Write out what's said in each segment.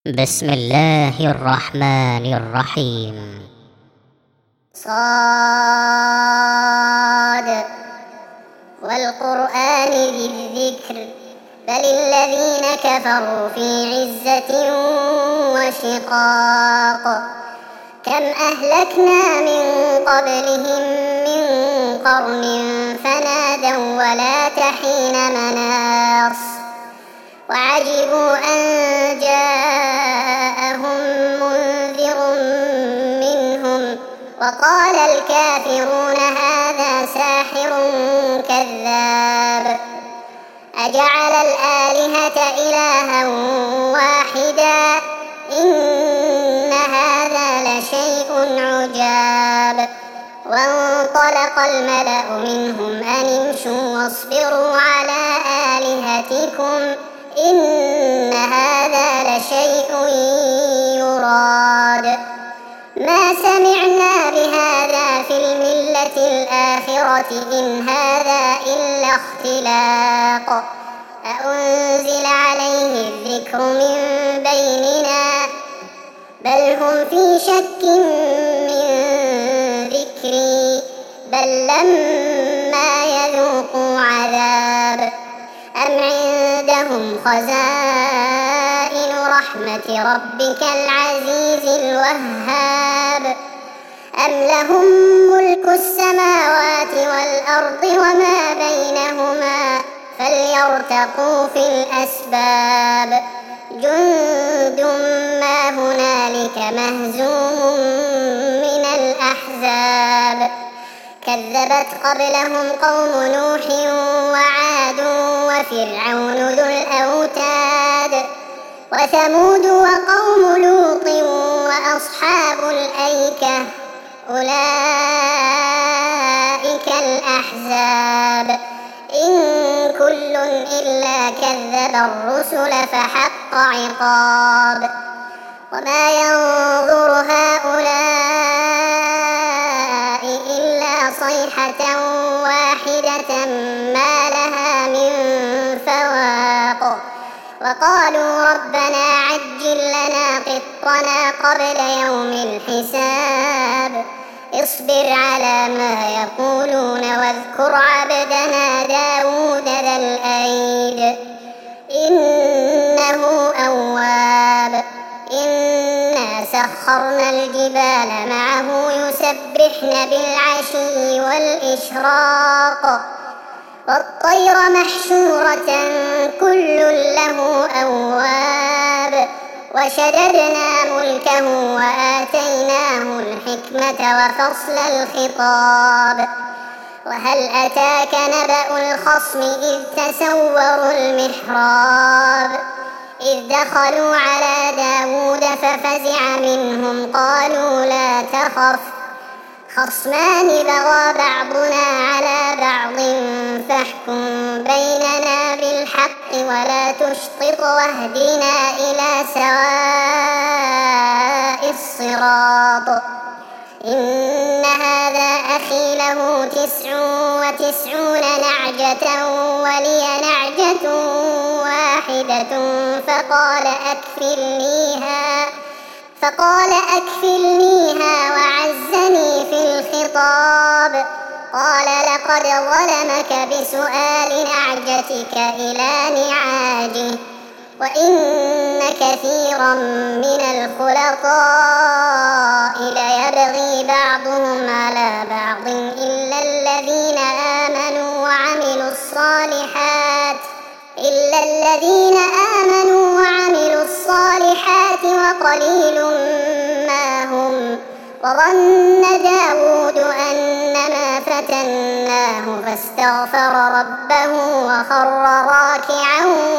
بسم الله الرحمن الرحيم. صاد والقرآن ذي الذكر بل الذين كفروا في عزة وشقاق كم أهلكنا من قبلهم من قرن فنادوا ولا تحين مناص وعجبوا أن جاءهم منذر منهم وقال الكافرون هذا ساحر كذاب أجعل الآلهة إلها واحدا إن هذا لشيء عجاب وانطلق الملأ منهم أن امشوا واصبروا على آلهتكم إن هذا لشيء يراد ما سمعنا بهذا في الملة الآخرة إن هذا إلا اختلاق أأنزل عليه الذكر من بيننا بل هم في شك من ذكري بل لما يذوقوا عذاب أم عندهم خزائن رحمة ربك العزيز الوهاب أم لهم ملك السماوات والأرض وما بينهما فليرتقوا في الأسباب جند ما هنالك مهزوم من الأحزاب كذبت قبلهم قوم نوح وعاد وفرعون ذو الأوتاد وثمود وقوم لوط وأصحاب الأيكة أولئك الأحزاب إن كل إلا كذب الرسل فحق عقاب وما ينظر هؤلاء إلا صيحة واحدة ما لها من فواق وقالوا ربنا عجل لنا قطنا قبل يوم الحساب اصبر على ما يقولون واذكر عبدنا داود ذا الأيد إنه أواب إنا سخرنا الجبال معه يسبحن بالعشي والإشراق والطير محشورة كل له أواب وشددنا ملكه وآتيناه الحكمة وفصل الخطاب وهل أتاك نبأ الخصم إذ تسوروا المحراب إذ دخلوا على داود ففزع منهم قالوا لا تخف خصمان بغى بعضنا على بعض فاحكم بيننا بالحق ولا تشطط واهدنا إلى سواء الصراط إن هذا أخي له 99 نعجة ولي نعجة واحدة فقال أكفلنيها وعزني في الخطاب قال لقد ظلمك بسؤال نعجتك إلى نعاجه وإن كثيرا من الخلطاء ليبغي بعضهم على بعض إلا الذين آمنوا وعملوا الصالحات وقليل ما هم وظن داود أنما فتناه فاستغفر ربه وخر راكعا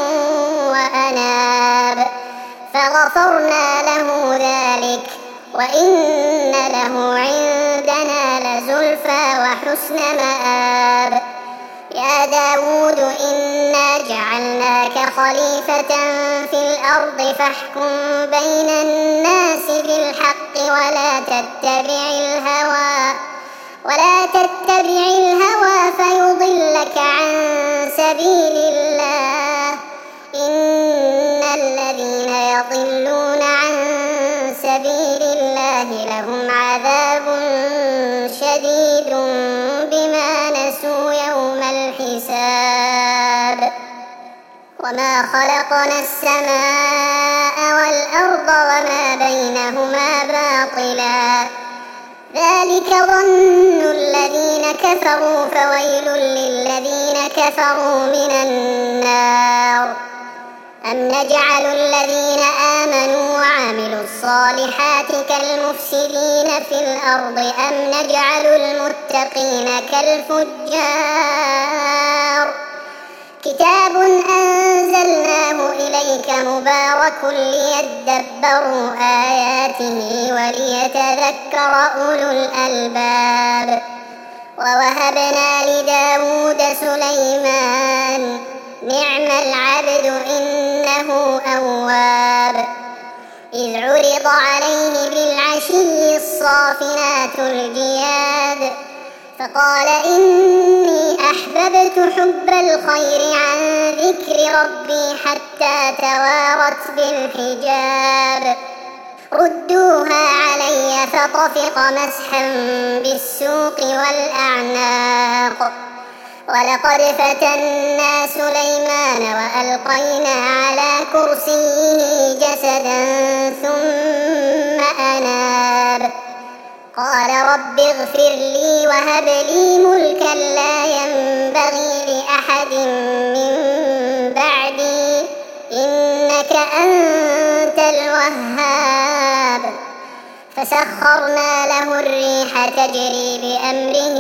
وأناب فغفرنا له ذلك وإن له عندنا لزلفى وحسن مآب يا داود إنا جعلناك خليفة في الأرض فاحكم بين الناس بالحق ولا تتبع الهوى فيضلك عن سبيل الله إن الذين يضلون لهم عذاب شديد بما نسوا يوم الحساب وما خلقنا السماء والأرض وما بينهما باطلا ذلك ظن الذين كفروا فويل للذين كفروا من النار أم نجعل الذين آمنوا وعملوا الصالحات كالمفسدين في الأرض أم نجعل المتقين كالفجار كتاب أنزلناه إليك مبارك ليدبروا آياته وليتذكر أولو الألباب ووهبنا لداود سليمان نعم العبد إنه أواب إذ عرض عليه بالعشي الصافنات الجياد فقال إني أحببت حب الخير عن ذكر ربي حتى توارت بالحجاب ردوها علي فطفق مسحا بالسوق والأعناق ولقد فتنا سليمان وألقينا على كرسيه جسدا ثم أناب قال رب اغفر لي وهب لي ملكا لا ينبغي لأحد من بعدي إنك أنت الوهاب فسخرنا له الريح تجري بأمره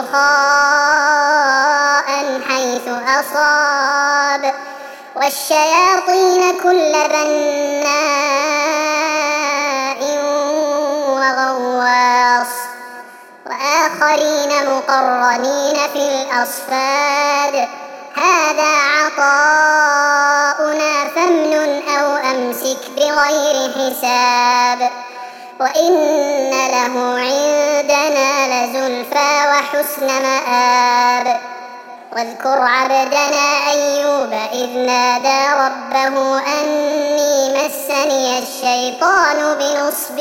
رخاء حيث أصاب والشياطين كل بناء وغواص وآخرين مقرنين في الأصفاد هذا عطاؤنا فامنن أو أمسك بغير حساب وإن له عندنا لزلفى وحسن مآب واذكر عبدنا أيوب إذ نادى ربه أني مسني الشيطان بنصب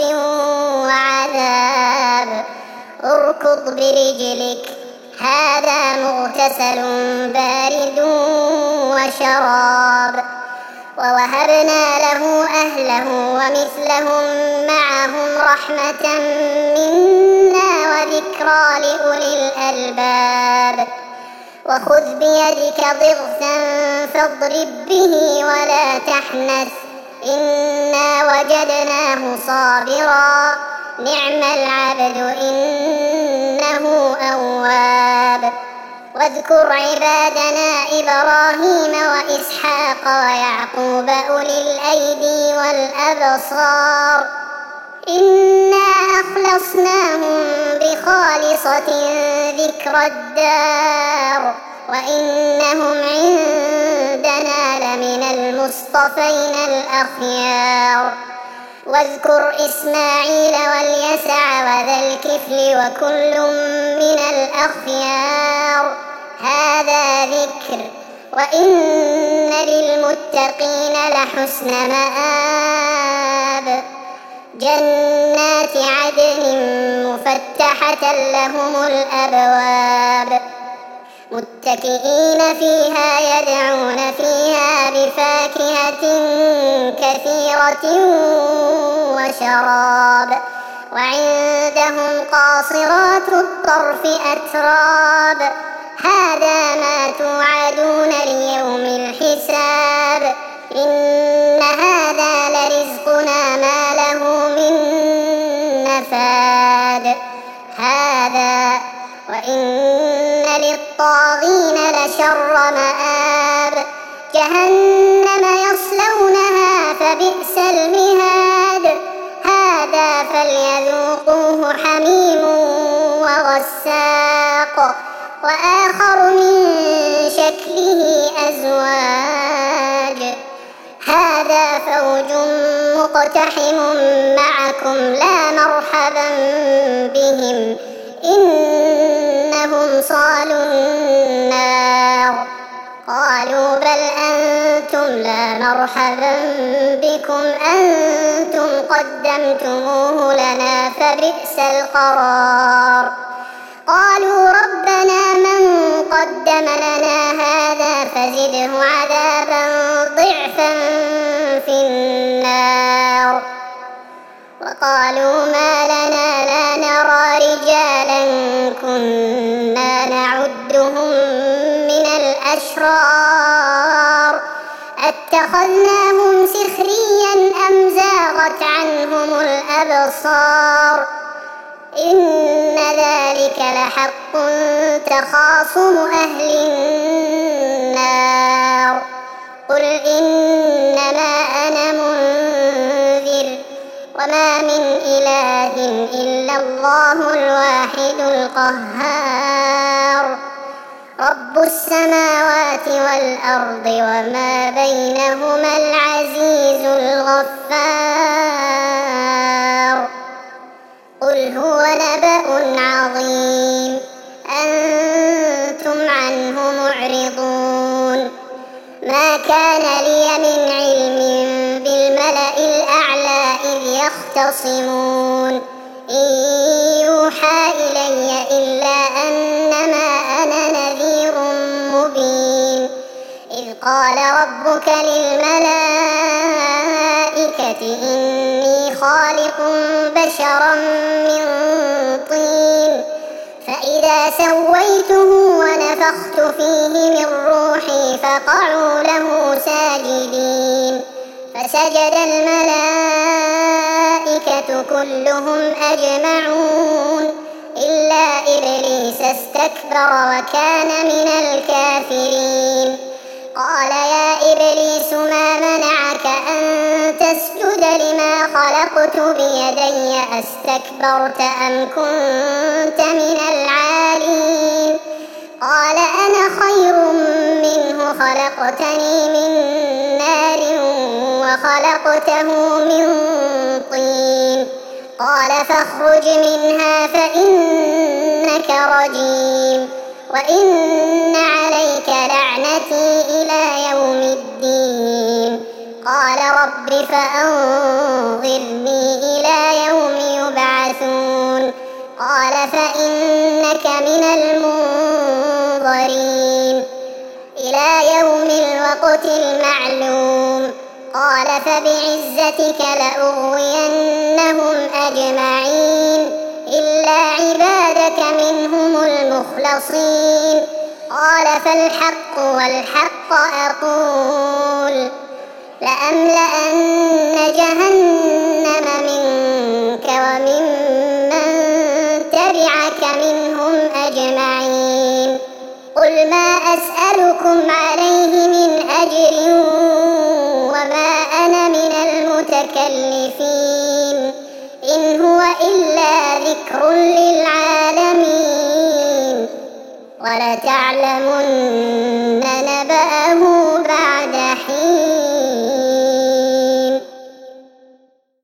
وعذاب اركض برجلك هذا مغتسل بارد وشراب ووهبنا له أهله ومثلهم معهم رحمة منا وذكرى لأولي الألباب وخذ بيدك ضغثا فاضرب به ولا تحنث إنا وجدناه صابرا نعم العبد إنه أواب واذكر عبادنا إبراهيم وإسحاق ويعقوب أولي الأيدي والأبصار إنا أخلصناهم بخالصة ذكر الدار وإنهم عندنا لمن المصطفين الأخيار واذكر إسماعيل واليسع وذا الكفل وكل من الأخيار هذا ذكر وإن للمتقين لحسن مآب جنات عدن مفتحة لهم الأبواب متكئين فيها يدعون فيها بفاكهة كثيرة وشراب وعندهم قاصرات الطرف أتراب هذا ما توعدون ليوم الحساب إن هذا لرزقنا ما له من نفاد هذا وإن للطاغين لشر مآب جهنم يصلونها فبئس المهاد هذا فليذوقوه حميم وغساق وآخر من شكله أزواج هذا فوج مقتحم معكم لا مرحبا بهم إنهم صالوا النار قالوا بل أنتم لا مرحبا بكم أنتم قدمتموه لنا فبئس القرار. قالوا ربنا من قدم لنا هذا فزده عذابا ضعفا في النار. وقالوا ما لنا لا نرى رجالا كنا نعدهم من الأشرار أتخذناهم سخريا أم زاغت عنهم الأبصار إن ذلك لحق تخاصم أهل النار. قل إنما أنا منذر وما من إله إلا الله الواحد القهار رب السماوات والأرض وما بينهما العزيز الغفار. قل هو نبأ عظيم أنتم عنه معرضون. ما كان لي من علم بالملأ الأعلى إذ يختصمون إن يوحى إلي إلا أنما أنا نذير مبين. إذ قال ربك للملائكة إني خالق بشرا من طين فإذا سويته ونفخت فيه من روحي فقعوا له ساجدين. فسجد الملائكة كلهم أجمعون إلا إبليس استكبر وكان من الكافرين. قال يا إبليس ما منعك أن تسجد لما خلقت بيدي أستكبرت أم كنت من العالين؟ قال أنا خير منه خلقتني من نار وخلقته من طين. قال فاخرج منها فإنك رجيم وإن عليك لعنتي إلى يوم الدين. قال رب فأنظرني إلى يوم يبعثون. قال فإنك من المنظرين إلى يوم الوقت المعلوم. قال فبعزتك لأغوينهم أجمعين إلا عبادك منهم المخلصين. قال فالحق والحق أقول لأملأن جهنم منك وممن تبعك منهم أجمعين. قل ما أسألكم عليه من أجر وما أنا من المتكلفين إن هو إلا ذكر للعالمين ولتعلمن نبأه بعد حين.